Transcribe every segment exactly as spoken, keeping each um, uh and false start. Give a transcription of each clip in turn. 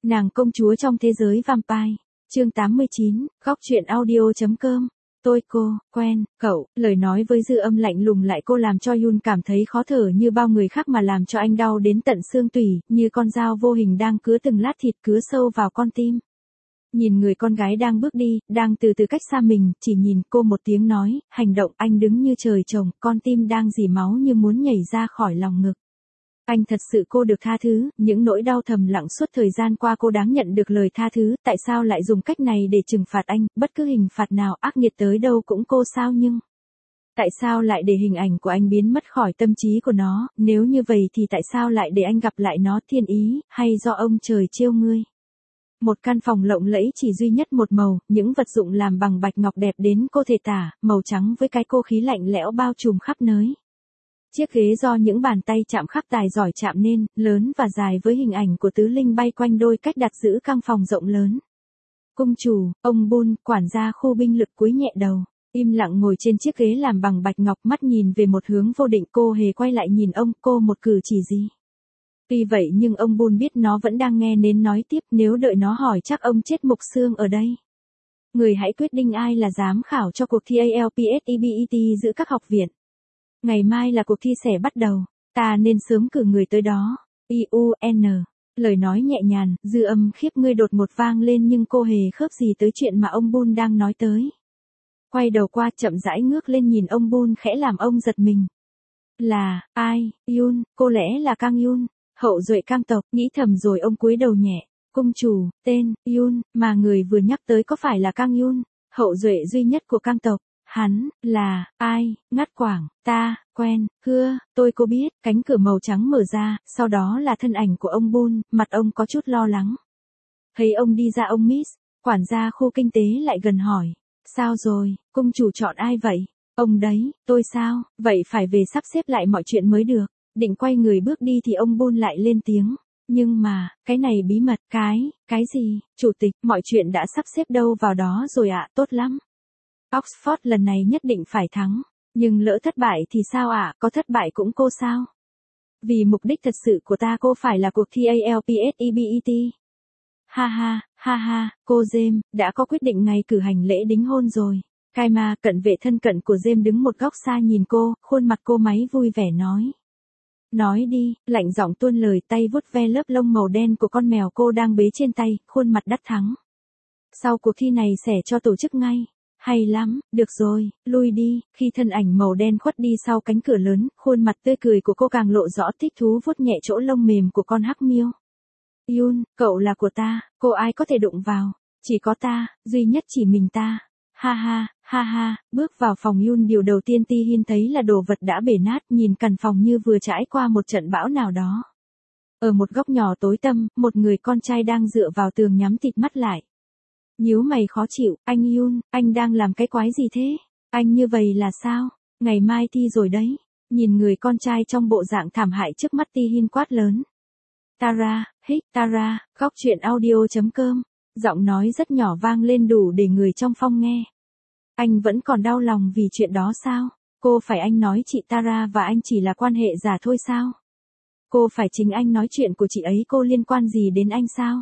Nàng công chúa trong thế giới vampire. Chương tám mươi chín, góc truyện audio.com. Tôi cô, quen, cậu, lời nói với dư âm lạnh lùng lại cô làm cho Yun cảm thấy khó thở như bao người khác mà làm cho anh đau đến tận xương tủy, như con dao vô hình đang cứa từng lát thịt cứa sâu vào con tim. Nhìn người con gái đang bước đi, đang từ từ cách xa mình, chỉ nhìn cô một tiếng nói, hành động anh đứng như trời trồng, con tim đang rỉ máu như muốn nhảy ra khỏi lòng ngực. Anh thật sự cô được tha thứ, những nỗi đau thầm lặng suốt thời gian qua cô đáng nhận được lời tha thứ, tại sao lại dùng cách này để trừng phạt anh, bất cứ hình phạt nào ác nghiệt tới đâu cũng cô sao nhưng... Tại sao lại để hình ảnh của anh biến mất khỏi tâm trí của nó, nếu như vậy thì tại sao lại để anh gặp lại nó thiên ý, hay do ông trời trêu ngươi? Một căn phòng lộng lẫy chỉ duy nhất một màu, những vật dụng làm bằng bạch ngọc đẹp đến cô thể tả, màu trắng với cái cô khí lạnh lẽo bao trùm khắp nơi. Chiếc ghế do những bàn tay chạm khắc tài giỏi chạm nên, lớn và dài với hình ảnh của tứ linh bay quanh đôi cách đặt giữ căn phòng rộng lớn. Cung chủ, ông Bun, quản gia khu binh lực cúi nhẹ đầu, im lặng ngồi trên chiếc ghế làm bằng bạch ngọc, mắt nhìn về một hướng vô định. Cô hề quay lại nhìn ông, cô một cử chỉ gì. Tuy vậy nhưng ông Bun biết nó vẫn đang nghe nên nói tiếp, nếu đợi nó hỏi chắc ông chết mục xương ở đây. Người hãy quyết định ai là giám khảo cho cuộc thi a lờ pê ét e bê e tê giữa các học viện. Ngày mai là cuộc thi sẽ bắt đầu, ta nên sớm cử người tới đó. i u en Lời nói nhẹ nhàng, dư âm khiếp ngươi đột ngột vang lên nhưng cô hề khớp gì tới chuyện mà ông Bun đang nói tới. Quay đầu qua chậm rãi ngước lên nhìn ông Bun khẽ làm ông giật mình. Là, ai, Yun, cô lẽ là Kang Yun, hậu duệ Kang tộc, nghĩ thầm rồi ông cúi đầu nhẹ. Cung chủ, tên, Yun, mà người vừa nhắc tới có phải là Kang Yun, hậu duệ duy nhất của Kang tộc? Hắn, là, ai, ngắt quảng, ta, quen, hưa, tôi cô biết, cánh cửa màu trắng mở ra, sau đó là thân ảnh của ông Bun, mặt ông có chút lo lắng. Thấy ông đi ra ông Miss, quản gia khu kinh tế lại gần hỏi, sao rồi, cung chủ chọn ai vậy? Ông đấy, tôi sao, vậy phải về sắp xếp lại mọi chuyện mới được. Định quay người bước đi thì ông Bun lại lên tiếng. Nhưng mà, cái này bí mật, cái, cái gì, chủ tịch, mọi chuyện đã sắp xếp đâu vào đó rồi ạ, tốt lắm. Oxford lần này nhất định phải thắng, nhưng lỡ thất bại thì sao ạ, có thất bại cũng cô sao? Vì mục đích thật sự của ta cô phải là cuộc thi a lờ pê ét e bê e tê. Ha ha, ha ha, cô James, đã có quyết định ngày cử hành lễ đính hôn rồi. Kaima, cận vệ thân cận của James đứng một góc xa nhìn cô, khuôn mặt cô máy vui vẻ nói. Nói đi, lạnh giọng tuôn lời, tay vuốt ve lớp lông màu đen của con mèo cô đang bế trên tay, khuôn mặt đắc thắng. Sau cuộc thi này sẽ cho tổ chức ngay. Hay lắm, được rồi, lui đi. Khi thân ảnh màu đen khuất đi sau cánh cửa lớn, khuôn mặt tươi cười của cô càng lộ rõ, thích thú vuốt nhẹ chỗ lông mềm của con hắc miêu. Yun, cậu là của ta, cô ai có thể đụng vào, chỉ có ta, duy nhất chỉ mình ta. Ha ha, ha ha, bước vào phòng Yun điều đầu tiên Ti Hin thấy là đồ vật đã bể nát, nhìn căn phòng như vừa trải qua một trận bão nào đó. Ở một góc nhỏ tối tăm, một người con trai đang dựa vào tường nhắm tịt mắt lại. Nhíu mày khó chịu, anh Yun, anh đang làm cái quái gì thế? Anh như vậy là sao? Ngày mai thi rồi đấy. Nhìn người con trai trong bộ dạng thảm hại trước mắt Ti Hin quát lớn. Tara, hích, Tara, góc truyện audio.com. Giọng nói rất nhỏ vang lên đủ để người trong phòng nghe. Anh vẫn còn đau lòng vì chuyện đó sao? Cô phải anh nói chị Tara và anh chỉ là quan hệ giả thôi sao? Cô phải chính anh nói chuyện của chị ấy cô liên quan gì đến anh sao?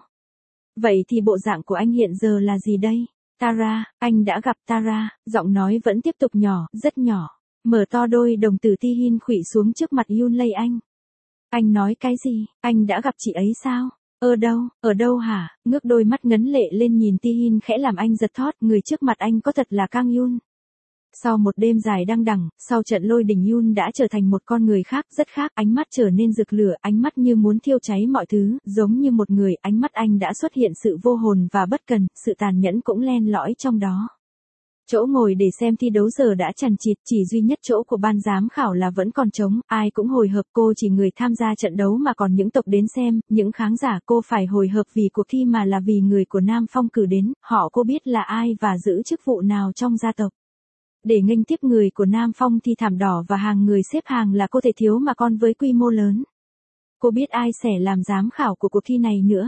Vậy thì bộ dạng của anh hiện giờ là gì đây? Tara, anh đã gặp Tara, giọng nói vẫn tiếp tục nhỏ, rất nhỏ. Mở to đôi đồng tử Ti Hin khuỵu xuống trước mặt Yun Lei anh. Anh nói cái gì? Anh đã gặp chị ấy sao? Ở đâu? Ở đâu hả? Ngước đôi mắt ngấn lệ lên nhìn Ti Hin khẽ làm anh giật thót, người trước mặt anh có thật là Kang Yun. Sau một đêm dài đăng đẳng, sau trận lôi đình Yun đã trở thành một con người khác, rất khác, ánh mắt trở nên rực lửa, ánh mắt như muốn thiêu cháy mọi thứ, giống như một người, ánh mắt anh đã xuất hiện sự vô hồn và bất cần, sự tàn nhẫn cũng len lỏi trong đó. Chỗ ngồi để xem thi đấu giờ đã chằng chịt, chỉ duy nhất chỗ của ban giám khảo là vẫn còn trống, ai cũng hồi hộp, cô chỉ người tham gia trận đấu mà còn những tộc đến xem, những khán giả cô phải hồi hộp vì cuộc thi mà là vì người của Nam Phong cử đến, họ cô biết là ai và giữ chức vụ nào trong gia tộc. Để nghênh tiếp người của Nam Phong thì thảm đỏ và hàng người xếp hàng là cô thể thiếu mà con với quy mô lớn. Cô biết ai sẽ làm giám khảo của cuộc thi này nữa.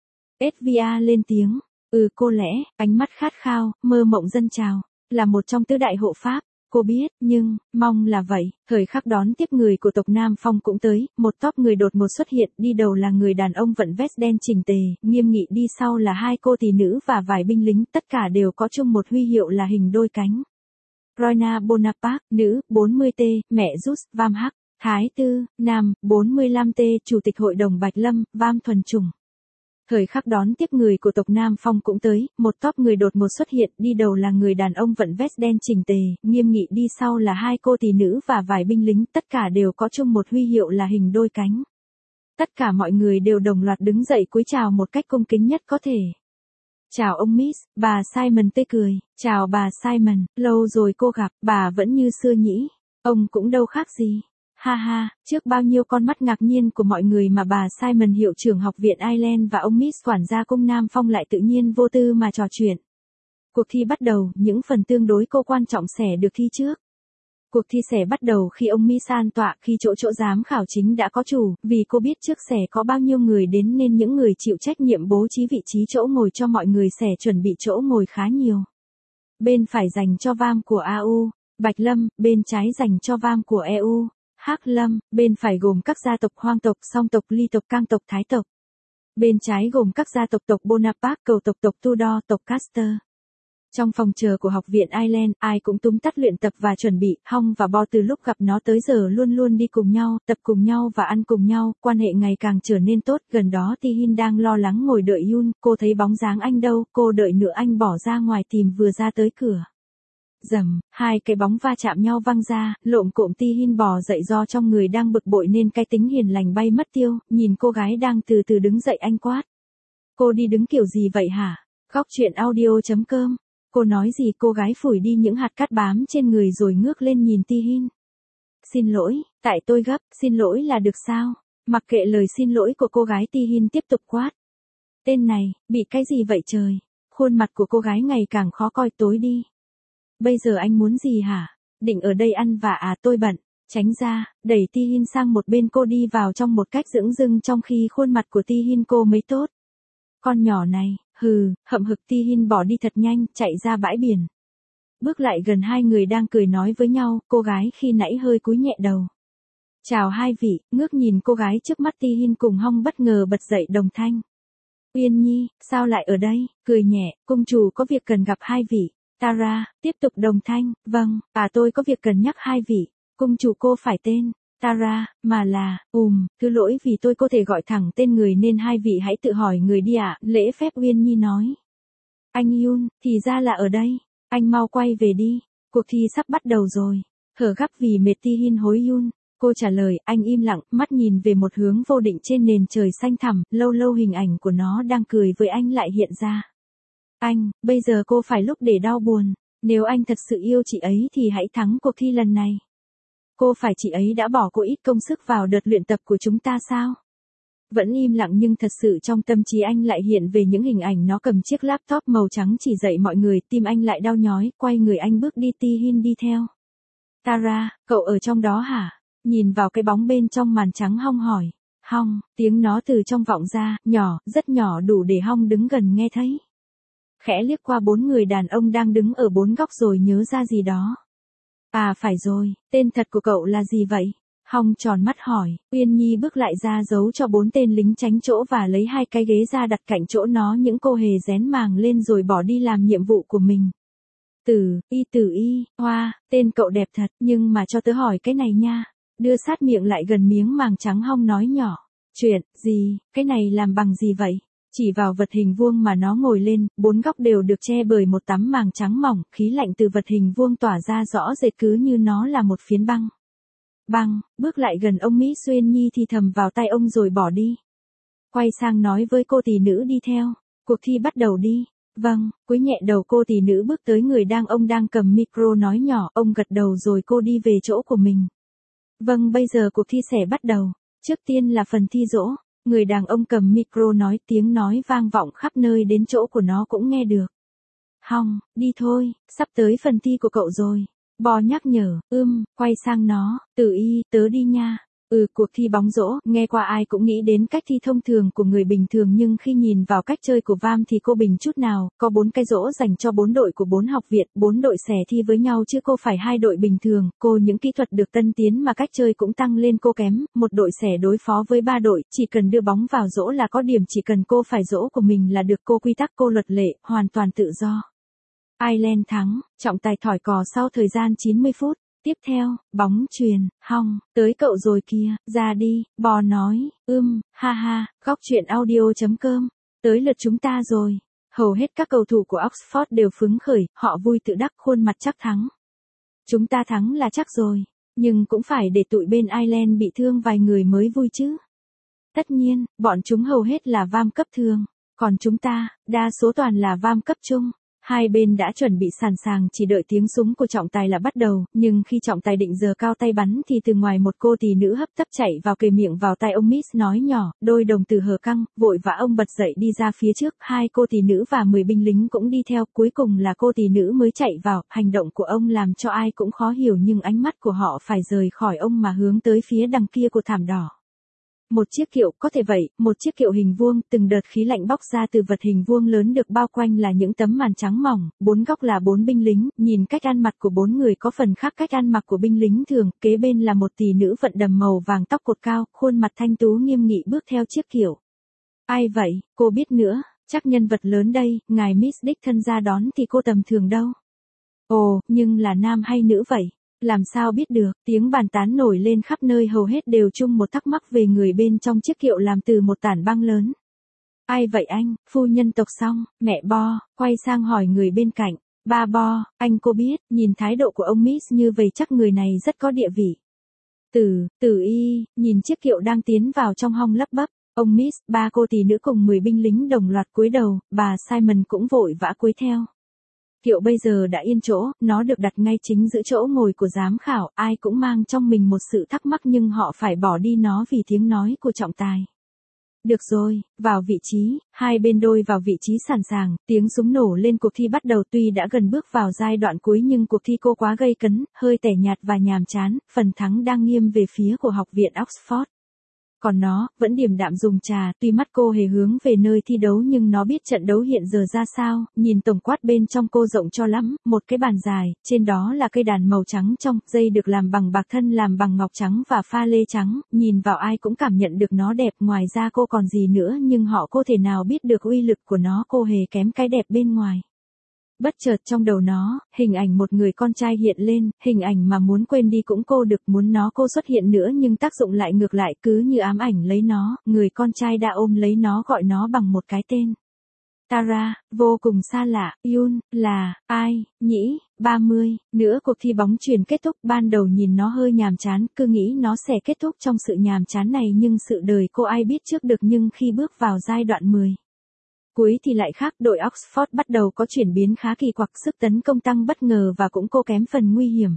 ét vê a lên tiếng. Ừ cô lẽ, ánh mắt khát khao, mơ mộng dâng trào. Là một trong tứ đại hộ pháp, Cô biết, nhưng, mong là vậy, thời khắc đón tiếp người của tộc Nam Phong cũng tới, một tốp người đột ngột xuất hiện, đi đầu là người đàn ông vận vest đen chỉnh tề, nghiêm nghị, đi sau là hai cô tỷ nữ và vài binh lính, tất cả đều có chung một huy hiệu là hình đôi cánh. Rowena Bonaparte, nữ, bốn mươi T, mẹ Rus, Vam Hắc, Thái Tư, nam, bốn mươi lăm T, Chủ tịch Hội đồng Bạch Lâm, Vam Thuần Chủng. Thời khắc đón tiếp người của tộc Nam Phong cũng tới, một tốp người đột ngột xuất hiện, đi đầu là người đàn ông vận vest đen chỉnh tề, nghiêm nghị, đi sau là hai cô tỷ nữ và vài binh lính, tất cả đều có chung một huy hiệu là hình đôi cánh. Tất cả mọi người đều đồng loạt đứng dậy cúi chào một cách cung kính nhất có thể. Chào ông Miss, bà Simon tươi cười, chào bà Simon, lâu rồi cô gặp, bà vẫn như xưa nhỉ, ông cũng đâu khác gì. Ha ha, trước bao nhiêu con mắt ngạc nhiên của mọi người mà bà Simon hiệu trưởng học viện Ireland và ông Miss quản gia cung Nam Phong lại tự nhiên vô tư mà trò chuyện. Cuộc thi bắt đầu, những phần tương đối cô quan trọng sẽ được thi trước. Cuộc thi sẽ bắt đầu khi ông Miss an tọa, khi chỗ chỗ giám khảo chính đã có chủ, vì cô biết trước sẽ có bao nhiêu người đến nên những người chịu trách nhiệm bố trí vị trí chỗ ngồi cho mọi người sẽ chuẩn bị chỗ ngồi khá nhiều. Bên phải dành cho Vam của a u, Bạch Lâm, bên trái dành cho Vam của e u. Hắc Lâm, bên phải gồm các gia tộc Hoang tộc, Song tộc, Ly tộc, Cang tộc, Thái tộc. Bên trái gồm các gia tộc tộc Bonaparte, Cầu tộc, tộc Tudor, tộc Caster. Trong phòng chờ của học viện Ireland, ai cũng túm tắt luyện tập và chuẩn bị, Hong và Bo từ lúc gặp nó tới giờ luôn luôn đi cùng nhau, tập cùng nhau và ăn cùng nhau, quan hệ ngày càng trở nên tốt. Gần đó Tihin đang lo lắng ngồi đợi Yun, cô thấy bóng dáng anh đâu, cô đợi nữa anh bỏ ra ngoài tìm vừa ra tới cửa. Rầm, hai cái bóng va chạm nhau văng ra, lộm cộm Tihin bò dậy do trong người đang bực bội nên cái tính hiền lành bay mất tiêu, nhìn cô gái đang từ từ đứng dậy anh quát. Cô đi đứng kiểu gì vậy hả? Góc truyện audio chấm com. Cô nói gì? Cô gái phủi đi những hạt cát bám trên người rồi ngước lên nhìn Tihin. Xin lỗi, tại tôi gấp, xin lỗi là được sao? Mặc kệ lời xin lỗi của cô gái Tihin tiếp tục quát. Tên này, bị cái gì vậy trời? Khuôn mặt của cô gái ngày càng khó coi. Tối đi. Bây giờ anh muốn gì hả? Định ở đây ăn vạ à? Tôi bận. Tránh ra, đẩy Tihin sang một bên. Cô đi vào trong một cách dửng dưng trong khi khuôn mặt của Tihin cô mới tốt. Con nhỏ này, hừ, hậm hực. Tihin bỏ đi thật nhanh, chạy ra bãi biển. Bước lại gần hai người đang cười nói với nhau, cô gái khi nãy hơi cúi nhẹ đầu. Chào hai vị, ngước nhìn cô gái trước mắt Tihin cùng Hong bất ngờ bật dậy đồng thanh. Uyên Nhi, sao lại ở đây? Cười nhẹ, cung chủ có việc cần gặp hai vị. Tara, tiếp tục đồng thanh, vâng, à tôi có việc cần nhắc hai vị. Cung chủ cô phải tên Tara, mà là, ùm, thứ lỗi vì tôi có thể gọi thẳng tên người nên hai vị hãy tự hỏi người đi ạ, lễ phép Uyên Nhi nói. Anh Yun, thì ra là ở đây, anh mau quay về đi, cuộc thi sắp bắt đầu rồi. Hở gấp vì mệt Tihin hối Yun, cô trả lời, anh im lặng, mắt nhìn về một hướng vô định trên nền trời xanh thẳm, lâu lâu hình ảnh của nó đang cười với anh lại hiện ra. Anh, bây giờ cô phải lúc để đau buồn, nếu anh thật sự yêu chị ấy thì hãy thắng cuộc thi lần này. Cô phải chị ấy đã bỏ cô ít công sức vào đợt luyện tập của chúng ta sao? Vẫn im lặng nhưng thật sự trong tâm trí anh lại hiện về những hình ảnh nó cầm chiếc laptop màu trắng chỉ dạy mọi người, tim anh lại đau nhói, quay người anh bước đi. Tihin đi theo. Tara, cậu ở trong đó hả? Nhìn vào cái bóng bên trong màn trắng Hong hỏi. Hong, tiếng nó từ trong vọng ra, nhỏ, rất nhỏ đủ để Hong đứng gần nghe thấy. Khẽ liếc qua bốn người đàn ông đang đứng ở bốn góc rồi nhớ ra gì đó. À phải rồi, tên thật của cậu là gì vậy? Hong tròn mắt hỏi, Uyên Nhi bước lại ra giấu cho bốn tên lính tránh chỗ và lấy hai cái ghế ra đặt cạnh chỗ nó, những cô hề rén màng lên rồi bỏ đi làm nhiệm vụ của mình. Tử, y tử y, hoa, tên cậu đẹp thật, nhưng mà cho tớ hỏi cái này nha. Đưa sát miệng lại gần miếng màng trắng Hong nói nhỏ. Chuyện, gì, cái này làm bằng gì vậy? Chỉ vào vật hình vuông mà nó ngồi lên, bốn góc đều được che bởi một tấm màng trắng mỏng, khí lạnh từ vật hình vuông tỏa ra rõ rệt cứ như nó là một phiến băng. Băng, bước lại gần ông Mỹ Xuyên Nhi thì thầm vào tai ông rồi bỏ đi. Quay sang nói với cô tỷ nữ đi theo, cuộc thi bắt đầu đi. Vâng, cúi nhẹ đầu cô tỷ nữ bước tới người đang ông đang cầm micro nói nhỏ, ông gật đầu rồi cô đi về chỗ của mình. Vâng, bây giờ cuộc thi sẽ bắt đầu, trước tiên là phần thi dỗ. Người đàn ông cầm micro nói, tiếng nói vang vọng khắp nơi đến chỗ của nó cũng nghe được. Hong, đi thôi, sắp tới phần thi của cậu rồi. Bo nhắc nhở, ưm, quay sang nó, Tử y, tớ đi nha. Ừ, cuộc thi bóng rổ, nghe qua ai cũng nghĩ đến cách thi thông thường của người bình thường nhưng khi nhìn vào cách chơi của Vam thì cô bình chút nào, có bốn cái rổ dành cho bốn đội của bốn học viện, bốn đội xẻ thi với nhau chứ cô phải hai đội bình thường, cô những kỹ thuật được tân tiến mà cách chơi cũng tăng lên cô kém, một đội xẻ đối phó với ba đội, chỉ cần đưa bóng vào rổ là có điểm, chỉ cần cô phải rổ của mình là được, cô quy tắc cô luật lệ, hoàn toàn tự do. Ireland thắng, trọng tài thổi còi sau thời gian chín mươi phút. Tiếp theo, bóng chuyền, hong, tới cậu rồi kìa, ra đi, bò nói, ưm, ha ha, góc truyện audio.com, tới lượt chúng ta rồi. Hầu hết các cầu thủ của Oxford đều phấn khởi, họ vui tự đắc, khuôn mặt chắc thắng. Chúng ta thắng là chắc rồi, nhưng cũng phải để tụi bên Ireland bị thương vài người mới vui chứ. Tất nhiên, bọn chúng hầu hết là Vam cấp thường, còn chúng ta, đa số toàn là Vam cấp trung. Hai bên đã chuẩn bị sẵn sàng, chỉ đợi tiếng súng của trọng tài là bắt đầu, nhưng khi trọng tài định giờ cao tay bắn thì từ ngoài một cô tỷ nữ hấp tấp chạy vào kề miệng vào tai ông Miss nói nhỏ, đôi đồng tử hở căng, vội vã ông bật dậy đi ra phía trước, hai cô tỷ nữ và mười binh lính cũng đi theo, cuối cùng là cô tỷ nữ mới chạy vào, hành động của ông làm cho ai cũng khó hiểu nhưng ánh mắt của họ phải rời khỏi ông mà hướng tới phía đằng kia của thảm đỏ. Một chiếc kiệu, có thể vậy, một chiếc kiệu hình vuông, từng đợt khí lạnh bóc ra từ vật hình vuông lớn được bao quanh là những tấm màn trắng mỏng, bốn góc là bốn binh lính, nhìn cách ăn mặc của bốn người có phần khác cách ăn mặc của binh lính thường, kế bên là một tỷ nữ vận đầm màu vàng tóc cột cao, khuôn mặt thanh tú nghiêm nghị bước theo chiếc kiệu. Ai vậy, cô biết nữa, chắc nhân vật lớn đây, ngài Miss đích thân ra đón thì cô tầm thường đâu. Ồ, nhưng là nam hay nữ vậy? Làm sao biết được, tiếng bàn tán nổi lên khắp nơi, hầu hết đều chung một thắc mắc về người bên trong chiếc kiệu làm từ một tảng băng lớn. Ai vậy anh, phu nhân tộc xong, mẹ Bo, quay sang hỏi người bên cạnh, ba Bo, anh cô biết, nhìn thái độ của ông Miss như vậy chắc người này rất có địa vị. Tử, tử y, nhìn chiếc kiệu đang tiến vào trong hong lắp bắp, ông Miss, ba cô tỷ nữ cùng mười binh lính đồng loạt cúi đầu, bà Simon cũng vội vã cúi theo. Kiệu bây giờ đã yên chỗ, nó được đặt ngay chính giữa chỗ ngồi của giám khảo, ai cũng mang trong mình một sự thắc mắc nhưng họ phải bỏ đi nó vì tiếng nói của trọng tài. Được rồi, vào vị trí, hai bên đôi vào vị trí sẵn sàng, tiếng súng nổ lên, cuộc thi bắt đầu, tuy đã gần bước vào giai đoạn cuối nhưng cuộc thi cô quá gây cấn, hơi tẻ nhạt và nhàm chán, phần thắng đang nghiêng về phía của học viện Oxford. Còn nó, vẫn điềm đạm dùng trà, tuy mắt cô hề hướng về nơi thi đấu nhưng nó biết trận đấu hiện giờ ra sao, nhìn tổng quát bên trong cô rộng cho lắm, một cái bàn dài, trên đó là cây đàn màu trắng trong, dây được làm bằng bạc, thân làm bằng ngọc trắng và pha lê trắng, nhìn vào ai cũng cảm nhận được nó đẹp, ngoài ra cô còn gì nữa nhưng họ cô thể nào biết được uy lực của nó, cô hề kém cái đẹp bên ngoài. Bất chợt trong đầu nó, hình ảnh một người con trai hiện lên, hình ảnh mà muốn quên đi cũng cô được, muốn nó cô xuất hiện nữa nhưng tác dụng lại ngược lại, cứ như ám ảnh lấy nó, người con trai đã ôm lấy nó gọi nó bằng một cái tên. Tara, vô cùng xa lạ, Yun, là, ai, nhỉ, ba mươi, nữa cuộc thi bóng chuyền kết thúc, ban đầu nhìn nó hơi nhàm chán, cứ nghĩ nó sẽ kết thúc trong sự nhàm chán này nhưng sự đời cô ai biết trước được, nhưng khi bước vào giai đoạn mười. Cuối thì lại khác, đội Oxford bắt đầu có chuyển biến khá kỳ quặc, sức tấn công tăng bất ngờ và cũng cô kém phần nguy hiểm.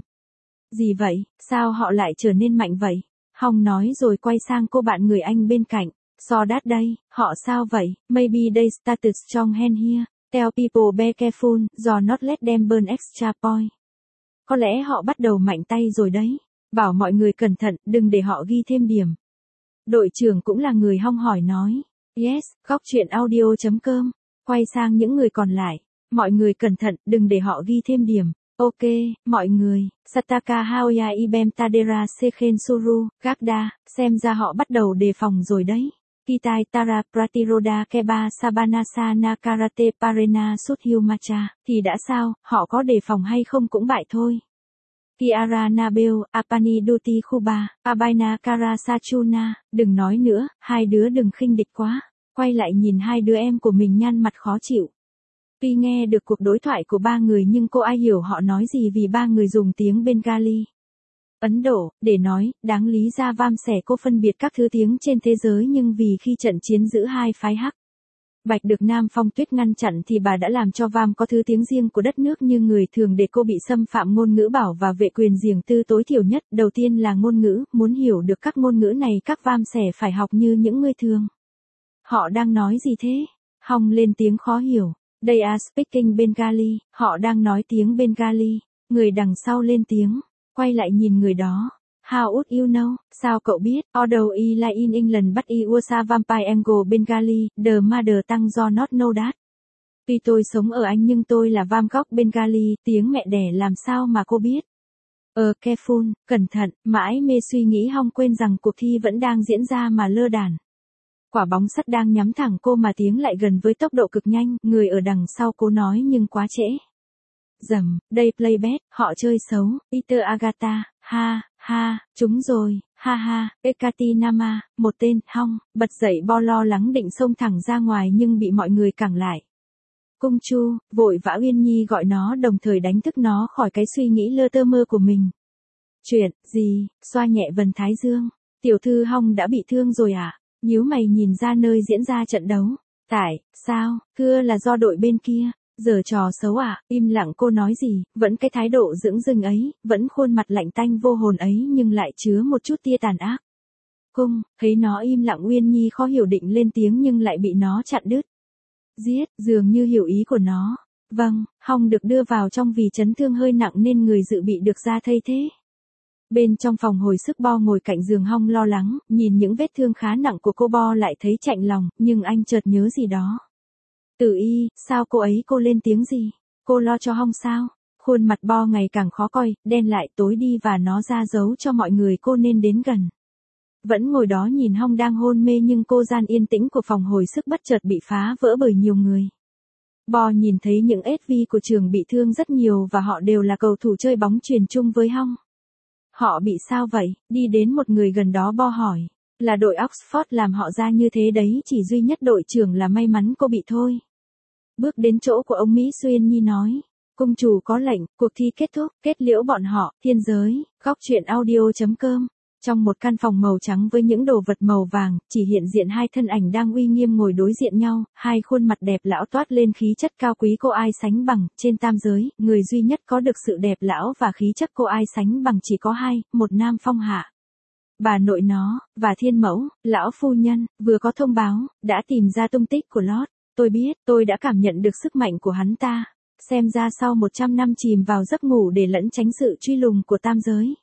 Gì vậy, sao họ lại trở nên mạnh vậy? Hong nói rồi quay sang cô bạn người Anh bên cạnh. So that đây, họ sao vậy? Maybe they started strong hand here. Tell people be careful, do not let them burn extra point. Có lẽ họ bắt đầu mạnh tay rồi đấy. Bảo mọi người cẩn thận, đừng để họ ghi thêm điểm. Đội trưởng cũng là người Hong hỏi nói. Yes, góc truyện audio.com. Quay sang những người còn lại. Mọi người cẩn thận, đừng để họ ghi thêm điểm. Ok, mọi người. Sataka Haoya Ibem Tadera Sekhen Suru, Gagda, xem ra họ bắt đầu đề phòng rồi đấy. Kitai Tara Pratiroda Keba Sabanasa Nakarate Parena Suthyumacha, thì đã sao, họ có đề phòng hay không cũng bại thôi. Kiara Nabel, Apani Duti Khuba, Abaina Karasachuna, đừng nói nữa, hai đứa đừng khinh địch quá. Quay lại nhìn hai đứa em của mình nhăn mặt khó chịu. Tuy nghe được cuộc đối thoại của ba người nhưng cô ai hiểu họ nói gì vì ba người dùng tiếng Bengali. Ấn Độ, để nói, đáng lý ra Vam sẻ cô phân biệt các thứ tiếng trên thế giới nhưng vì khi trận chiến giữa hai phái Hắc Bạch được Nam Phong Tuyết ngăn chặn thì bà đã làm cho Vam có thứ tiếng riêng của đất nước như người thường để cô bị xâm phạm ngôn ngữ bảo và vệ quyền riêng tư tối thiểu nhất. Đầu tiên là ngôn ngữ, muốn hiểu được các ngôn ngữ này các Vam sẻ phải học như những người thường. Họ đang nói gì thế? Hong lên tiếng khó hiểu. They are speaking Bengali, họ đang nói tiếng Bengali. Người đằng sau lên tiếng, quay lại nhìn người đó. How would you know? Sao cậu biết? Although I live in England but I was a vampire Anglo Bengali, the mother tongue do not know that. Tuy tôi sống ở Anh nhưng tôi là vam gốc Bengali, tiếng mẹ đẻ làm sao mà cô biết? Ờ careful, cẩn thận, mãi mê suy nghĩ Hong quên rằng cuộc thi vẫn đang diễn ra mà lơ đản. Quả bóng sắt đang nhắm thẳng cô mà tiếng lại gần với tốc độ cực nhanh, người ở đằng sau cố nói nhưng quá trễ. Dầm, đây Playbet, họ chơi xấu, Peter Agatha, ha, ha, chúng rồi, ha ha, Ekatinama, một tên, Hong, bật dậy Bo lo lắng định xông thẳng ra ngoài nhưng bị mọi người cản lại. Cung Chu, vội vã Uyên Nhi gọi nó đồng thời đánh thức nó khỏi cái suy nghĩ lơ tơ mơ của mình. Chuyện, gì, xoa nhẹ vần thái dương, tiểu thư Hong đã bị thương rồi à? Nhíu mày nhìn ra nơi diễn ra trận đấu. Tại, sao, thưa là do đội bên kia. Giờ trò xấu à, im lặng cô nói gì, vẫn cái thái độ dửng dưng ấy, vẫn khuôn mặt lạnh tanh vô hồn ấy nhưng lại chứa một chút tia tàn ác. Cung, thấy nó im lặng Uyên Nhi khó hiểu định lên tiếng nhưng lại bị nó chặn đứt. Giết, dường như hiểu ý của nó. Vâng, Hong được đưa vào trong vì chấn thương hơi nặng nên người dự bị được ra thay thế. Bên trong phòng hồi sức Bo ngồi cạnh giường Hong lo lắng, nhìn những vết thương khá nặng của cô Bo lại thấy chạnh lòng, nhưng anh chợt nhớ gì đó. Tử Y, sao cô ấy cô lên tiếng gì? Cô lo cho Hong sao? Khuôn mặt Bo ngày càng khó coi, đen lại tối đi và nó ra dấu cho mọi người cô nên đến gần. Vẫn ngồi đó nhìn Hong đang hôn mê nhưng cô gian yên tĩnh của phòng hồi sức bất chợt bị phá vỡ bởi nhiều người. Bo nhìn thấy những ét vê của trường bị thương rất nhiều và họ đều là cầu thủ chơi bóng chuyền chung với Hong. Họ bị sao vậy? Đi đến một người gần đó Bo hỏi. Là đội Oxford làm họ ra như thế đấy, chỉ duy nhất đội trưởng là may mắn cô bị thôi. Bước đến chỗ của ông Mỹ Xuyên Nhi nói. Cung chủ có lệnh, cuộc thi kết thúc, kết liễu bọn họ, thiên giới, góc truyện audio.com. Trong một căn phòng màu trắng với những đồ vật màu vàng, chỉ hiện diện hai thân ảnh đang uy nghiêm ngồi đối diện nhau, hai khuôn mặt đẹp lão toát lên khí chất cao quý cô ai sánh bằng, trên tam giới, người duy nhất có được sự đẹp lão và khí chất cô ai sánh bằng chỉ có hai, một nam phong hạ. Bà nội nó, và thiên mẫu, lão phu nhân, vừa có thông báo, đã tìm ra tung tích của Lord. Tôi biết, tôi đã cảm nhận được sức mạnh của hắn ta. Xem ra sau một trăm năm chìm vào giấc ngủ để lẫn tránh sự truy lùng của tam giới.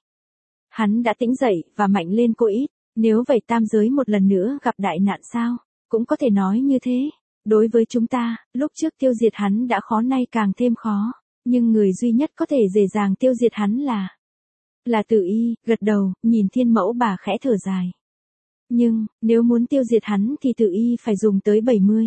Hắn đã tỉnh dậy, và mạnh lên cô ít. Nếu vậy tam giới một lần nữa gặp đại nạn sao? Cũng có thể nói như thế. Đối với chúng ta, lúc trước tiêu diệt hắn đã khó nay càng thêm khó. Nhưng người duy nhất có thể dễ dàng tiêu diệt hắn là... Là Tử Y, gật đầu, nhìn thiên mẫu bà khẽ thở dài. Nhưng, nếu muốn tiêu diệt hắn thì Tử Y phải dùng tới bảy mươi.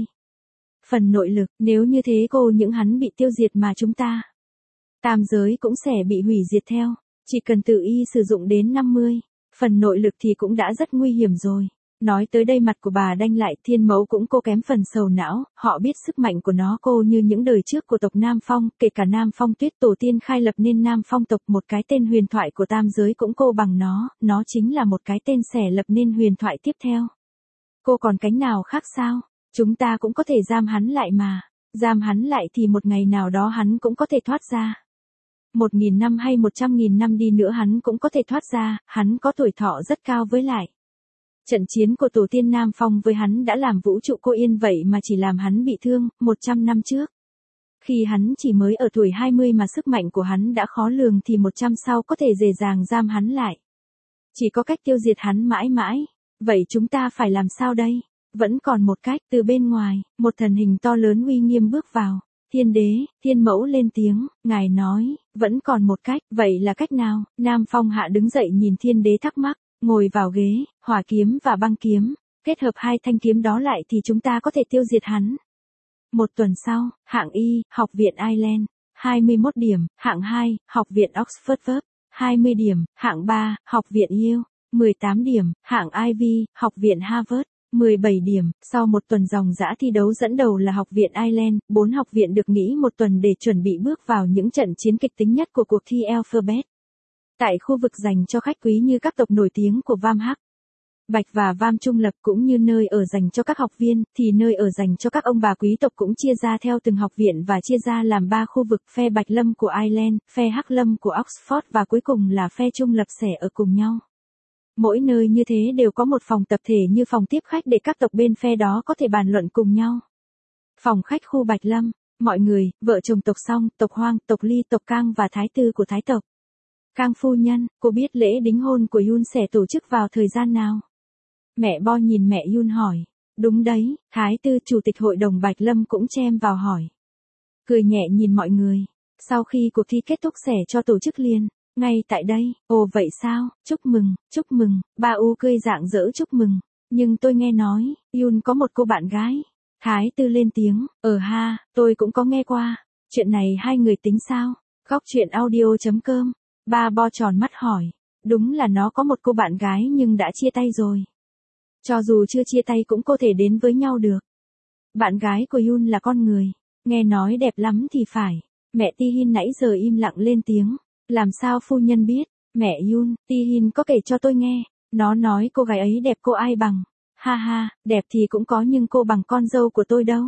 Phần nội lực, nếu như thế cô những hắn bị tiêu diệt mà chúng ta. Tam giới cũng sẽ bị hủy diệt theo. Chỉ cần Tử Y sử dụng đến năm mươi. Phần nội lực thì cũng đã rất nguy hiểm rồi. Nói tới đây mặt của bà đanh lại, thiên mẫu cũng cô kém phần sầu não, họ biết sức mạnh của nó cô như những đời trước của tộc Nam Phong, kể cả Nam Phong Tuyết tổ tiên khai lập nên Nam Phong tộc, một cái tên huyền thoại của tam giới cũng cô bằng nó, nó chính là một cái tên xẻ lập nên huyền thoại tiếp theo. Cô còn cánh nào khác sao? Chúng ta cũng có thể giam hắn lại mà. Giam hắn lại thì một ngày nào đó hắn cũng có thể thoát ra. Một nghìn năm hay một trăm nghìn năm đi nữa hắn cũng có thể thoát ra, hắn có tuổi thọ rất cao với lại. Trận chiến của tổ tiên Nam Phong với hắn đã làm vũ trụ cô yên vậy mà chỉ làm hắn bị thương, một trăm năm trước. Khi hắn chỉ mới ở tuổi hai mươi mà sức mạnh của hắn đã khó lường thì một trăm sau có thể dễ dàng giam hắn lại. Chỉ có cách tiêu diệt hắn mãi mãi. Vậy chúng ta phải làm sao đây? Vẫn còn một cách, từ bên ngoài, một thần hình to lớn uy nghiêm bước vào. Thiên đế, thiên mẫu lên tiếng, ngài nói, vẫn còn một cách, vậy là cách nào? Nam Phong hạ đứng dậy nhìn thiên đế thắc mắc, ngồi vào ghế, hỏa kiếm và băng kiếm, kết hợp hai thanh kiếm đó lại thì chúng ta có thể tiêu diệt hắn. Một tuần sau, hạng Y, học viện Ireland, hai mươi mốt điểm, hạng hai, học viện Oxford Verb, hai mươi điểm, hạng ba, học viện Yale, mười tám điểm, hạng Ivy, học viện Harvard. mười bảy điểm, sau một tuần ròng rã thi đấu dẫn đầu là học viện Ireland, bốn học viện được nghỉ một tuần để chuẩn bị bước vào những trận chiến kịch tính nhất của cuộc thi Alphabet. Tại khu vực dành cho khách quý như các tộc nổi tiếng của Vam Hắc, Bạch và Vam Trung Lập cũng như nơi ở dành cho các học viên, thì nơi ở dành cho các ông bà quý tộc cũng chia ra theo từng học viện và chia ra làm ba khu vực, phe Bạch Lâm của Ireland, phe Hắc Lâm của Oxford và cuối cùng là phe Trung Lập sẽ ở cùng nhau. Mỗi nơi như thế đều có một phòng tập thể như phòng tiếp khách để các tộc bên phe đó có thể bàn luận cùng nhau. Phòng khách khu Bạch Lâm, mọi người, vợ chồng tộc Song, tộc Hoang, tộc Ly, tộc Cang và thái tử của thái tộc. Khang phu nhân, cô biết lễ đính hôn của Yoon sẽ tổ chức vào thời gian nào? Mẹ Bo nhìn mẹ Yoon hỏi. Đúng đấy, Thái Tư Chủ tịch Hội đồng Bạch Lâm cũng chen vào hỏi. Cười nhẹ nhìn mọi người. Sau khi cuộc thi kết thúc sẽ cho tổ chức liền. Ngay tại đây, ồ vậy sao, chúc mừng, chúc mừng, ba U cười rạng rỡ chúc mừng. Nhưng tôi nghe nói, Yoon có một cô bạn gái. Thái Tư lên tiếng, ờ ha, tôi cũng có nghe qua. Chuyện này hai người tính sao? Góc chuyện audio.com. Ba Bo tròn mắt hỏi. Đúng là nó có một cô bạn gái nhưng đã chia tay rồi. Cho dù chưa chia tay cũng có thể đến với nhau được. Bạn gái của Yoon là con người. Nghe nói đẹp lắm thì phải. Mẹ Ti-hin nãy giờ im lặng lên tiếng. Làm sao phu nhân biết? Mẹ Yoon, Ti-hin có kể cho tôi nghe. Nó nói cô gái ấy đẹp cô ai bằng. Ha ha, đẹp thì cũng có nhưng cô bằng con dâu của tôi đâu.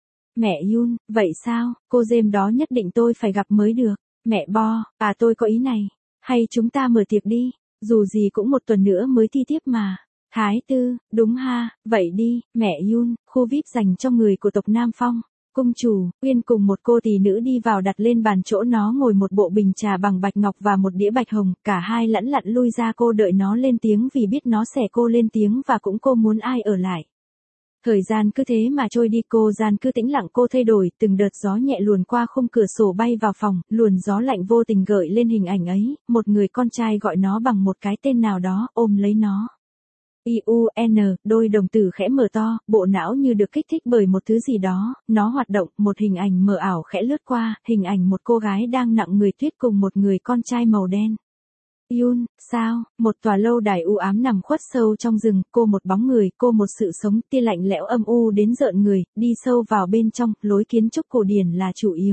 Mẹ Yoon, vậy sao, cô dêm đó nhất định tôi phải gặp mới được. Mẹ Bo, à tôi có ý này. Hay chúng ta mở tiệc đi, dù gì cũng một tuần nữa mới thi tiếp mà. Thái Tư, đúng ha, vậy đi, mẹ Yoon, khu vi ai pi dành cho người của tộc Nam Phong. Cung chủ, Uyên cùng một cô tỷ nữ đi vào đặt lên bàn chỗ nó ngồi một bộ bình trà bằng bạch ngọc và một đĩa bạch hồng, cả hai lẫn lặn lui ra cô đợi nó lên tiếng vì biết nó sẽ cô lên tiếng và cũng cô muốn ai ở lại. Thời gian cứ thế mà trôi đi cô gian cứ tĩnh lặng cô thay đổi, từng đợt gió nhẹ luồn qua khung cửa sổ bay vào phòng, luồn gió lạnh vô tình gợi lên hình ảnh ấy, một người con trai gọi nó bằng một cái tên nào đó, ôm lấy nó. i u en, đôi đồng tử khẽ mở to, bộ não như được kích thích bởi một thứ gì đó, nó hoạt động, một hình ảnh mờ ảo khẽ lướt qua, hình ảnh một cô gái đang nặng người tuyết cùng một người con trai màu đen. Yoon, sao, một tòa lâu đài u ám nằm khuất sâu trong rừng, cô một bóng người, cô một sự sống, tia lạnh lẽo âm u đến rợn người, đi sâu vào bên trong, lối kiến trúc cổ điển là chủ yếu.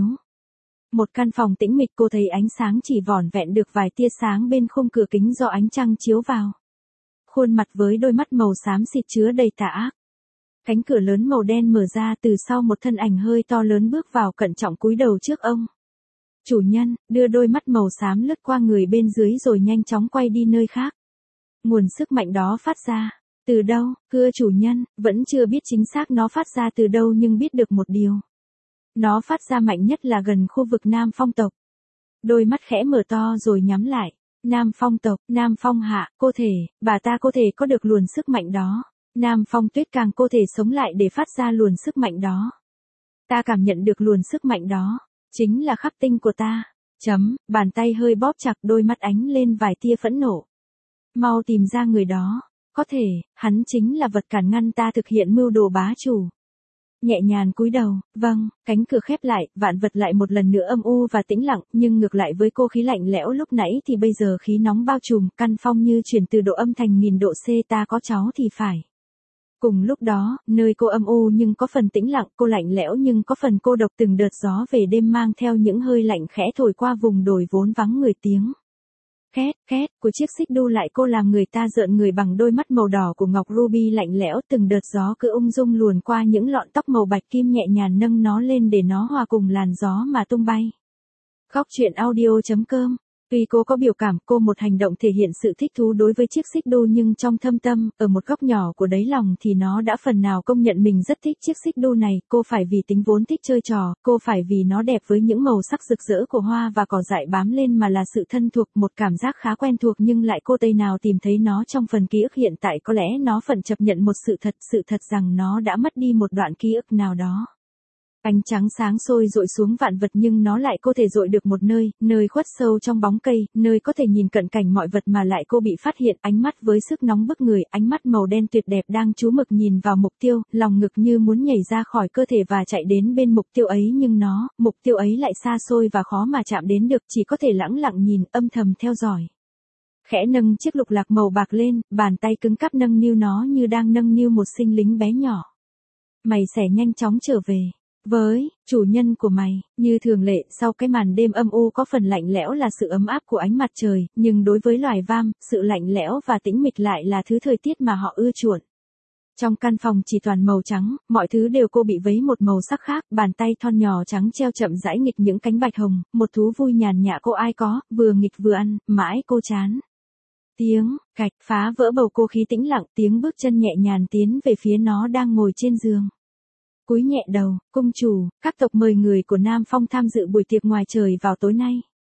Một căn phòng tĩnh mịch cô thấy ánh sáng chỉ vỏn vẹn được vài tia sáng bên khung cửa kính do ánh trăng chiếu vào. Khuôn mặt với đôi mắt màu xám xịt chứa đầy tà ác. Cánh cửa lớn màu đen mở ra từ sau một thân ảnh hơi to lớn bước vào cẩn trọng cúi đầu trước ông. Chủ nhân, đưa đôi mắt màu xám lướt qua người bên dưới rồi nhanh chóng quay đi nơi khác. Nguồn sức mạnh đó phát ra. Từ đâu, thưa chủ nhân, vẫn chưa biết chính xác nó phát ra từ đâu nhưng biết được một điều. Nó phát ra mạnh nhất là gần khu vực Nam Phong tộc. Đôi mắt khẽ mở to rồi nhắm lại. Nam Phong tộc, Nam Phong hạ, cô thể, bà ta cô thể có được luồn sức mạnh đó. Nam Phong tuyết càng cô thể sống lại để phát ra luồn sức mạnh đó. Ta cảm nhận được luồn sức mạnh đó. Chính là khắc tinh của ta. Chấm, bàn tay hơi bóp chặt đôi mắt ánh lên vài tia phẫn nộ. Mau tìm ra người đó. Có thể, hắn chính là vật cản ngăn ta thực hiện mưu đồ bá chủ. Nhẹ nhàng cúi đầu, vâng, cánh cửa khép lại, vạn vật lại một lần nữa âm u và tĩnh lặng, nhưng ngược lại với cô khí lạnh lẽo lúc nãy thì bây giờ khí nóng bao trùm, căn phòng như chuyển từ độ âm thành nghìn độ C ta có cháu thì phải. Cùng lúc đó, nơi cô âm u nhưng có phần tĩnh lặng, cô lạnh lẽo nhưng có phần cô độc từng đợt gió về đêm mang theo những hơi lạnh khẽ thổi qua vùng đồi vốn vắng người tiếng. Két, két, của chiếc xích đu lại cô làm người ta rợn người bằng đôi mắt màu đỏ của ngọc ruby lạnh lẽo từng đợt gió cứ ung dung luồn qua những lọn tóc màu bạch kim nhẹ nhàng nâng nó lên để nó hòa cùng làn gió mà tung bay. Góc chuyện audio.com. Tuy cô có biểu cảm, cô một hành động thể hiện sự thích thú đối với chiếc xích đu nhưng trong thâm tâm, ở một góc nhỏ của đáy lòng thì nó đã phần nào công nhận mình rất thích chiếc xích đu này, cô phải vì tính vốn thích chơi trò, cô phải vì nó đẹp với những màu sắc rực rỡ của hoa và cỏ dại bám lên mà là sự thân thuộc, một cảm giác khá quen thuộc nhưng lại cô tây nào tìm thấy nó trong phần ký ức hiện tại có lẽ nó phận chấp nhận một sự thật, sự thật rằng nó đã mất đi một đoạn ký ức nào đó. Ánh trắng sáng sôi dội xuống vạn vật nhưng nó lại có thể dội được một nơi, nơi khuất sâu trong bóng cây, nơi có thể nhìn cận cảnh mọi vật mà lại cô bị phát hiện ánh mắt với sức nóng bức người, ánh mắt màu đen tuyệt đẹp đang chú mực nhìn vào mục tiêu, lòng ngực như muốn nhảy ra khỏi cơ thể và chạy đến bên mục tiêu ấy nhưng nó, mục tiêu ấy lại xa xôi và khó mà chạm đến được, chỉ có thể lẳng lặng nhìn, âm thầm theo dõi. Khẽ nâng chiếc lục lạc màu bạc lên, bàn tay cứng cáp nâng niu nó như đang nâng niu một sinh lính bé nhỏ. Mày sẽ nhanh chóng trở về. Với, chủ nhân của mày, như thường lệ, sau cái màn đêm âm u có phần lạnh lẽo là sự ấm áp của ánh mặt trời, nhưng đối với loài vam, sự lạnh lẽo và tĩnh mịch lại là thứ thời tiết mà họ ưa chuộng. Trong căn phòng chỉ toàn màu trắng, mọi thứ đều cô bị vấy một màu sắc khác, bàn tay thon nhỏ trắng treo chậm rãi nghịch những cánh bạch hồng, một thú vui nhàn nhã cô ai có, vừa nghịch vừa ăn, mãi cô chán. Tiếng, cạch, phá vỡ bầu cô khí tĩnh lặng, tiếng bước chân nhẹ nhàng tiến về phía nó đang ngồi trên giường. Cúi nhẹ đầu, cung chủ, các tộc mời người của Nam Phong tham dự buổi tiệc ngoài trời vào tối nay.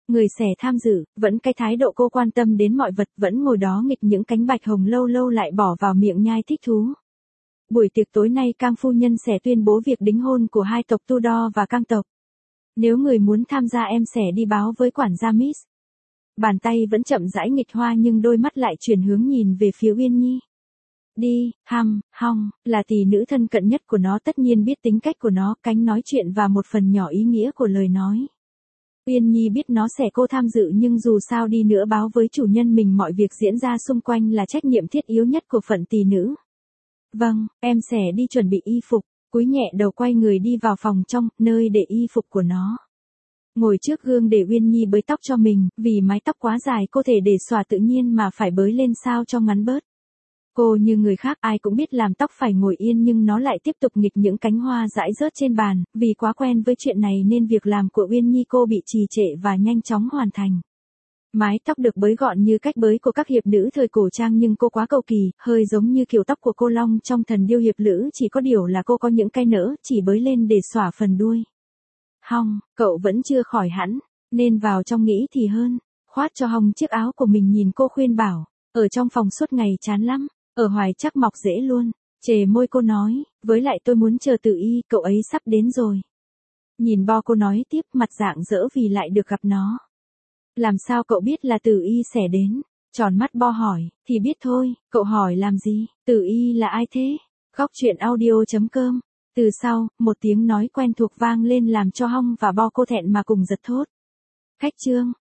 Người xẻ tham dự, vẫn cái thái độ cô quan tâm đến mọi vật, vẫn ngồi đó nghịch những cánh bạch hồng lâu lâu lại bỏ vào miệng nhai thích thú. Buổi tiệc tối nay Cang phu nhân sẽ tuyên bố việc đính hôn của hai tộc Tudor và Cang tộc. Nếu người muốn tham gia em sẽ đi báo với quản gia Miss. Bàn tay vẫn chậm rãi nghịch hoa nhưng đôi mắt lại chuyển hướng nhìn về phía Uyên Nhi. Đi, hăm, hong, là tỷ nữ thân cận nhất của nó tất nhiên biết tính cách của nó, cánh nói chuyện và một phần nhỏ ý nghĩa của lời nói. Uyên Nhi biết nó sẽ cô tham dự nhưng dù sao đi nữa báo với chủ nhân mình mọi việc diễn ra xung quanh là trách nhiệm thiết yếu nhất của phận tỷ nữ. Vâng, em sẽ đi chuẩn bị y phục, cúi nhẹ đầu quay người đi vào phòng trong, nơi để y phục của nó. Ngồi trước gương để Uyên Nhi bới tóc cho mình, vì mái tóc quá dài cô thể để xòa tự nhiên mà phải bới lên sao cho ngắn bớt. Cô như người khác ai cũng biết làm tóc phải ngồi yên nhưng nó lại tiếp tục nghịch những cánh hoa rải rớt trên bàn, vì quá quen với chuyện này nên việc làm của Uyên Nhi cô bị trì trệ và nhanh chóng hoàn thành. Mái tóc được bới gọn như cách bới của các hiệp nữ thời cổ trang nhưng cô quá cầu kỳ, hơi giống như kiểu tóc của cô Long trong Thần Điêu Hiệp Lữ, chỉ có điều là cô có những cái nỡ chỉ bới lên để xõa phần đuôi. Hong, cậu vẫn chưa khỏi hẳn, nên vào trong nghĩ thì hơn. Khoát cho Hong chiếc áo của mình nhìn cô khuyên bảo, ở trong phòng suốt ngày chán lắm, ở hoài chắc mọc dễ luôn. Chề môi cô nói, với lại tôi muốn chờ Tử Y, cậu ấy sắp đến rồi. Nhìn Bo cô nói tiếp mặt rạng rỡ vì lại được gặp nó. Làm sao cậu biết là Tử Y sẽ đến? Tròn mắt Bo hỏi, thì biết thôi, cậu hỏi làm gì, Tử Y là ai thế? Góc truyện audio chấm com. Từ sau, một tiếng nói quen thuộc vang lên làm cho Hong và Bo cô thẹn mà cùng giật thốt. Khách trương.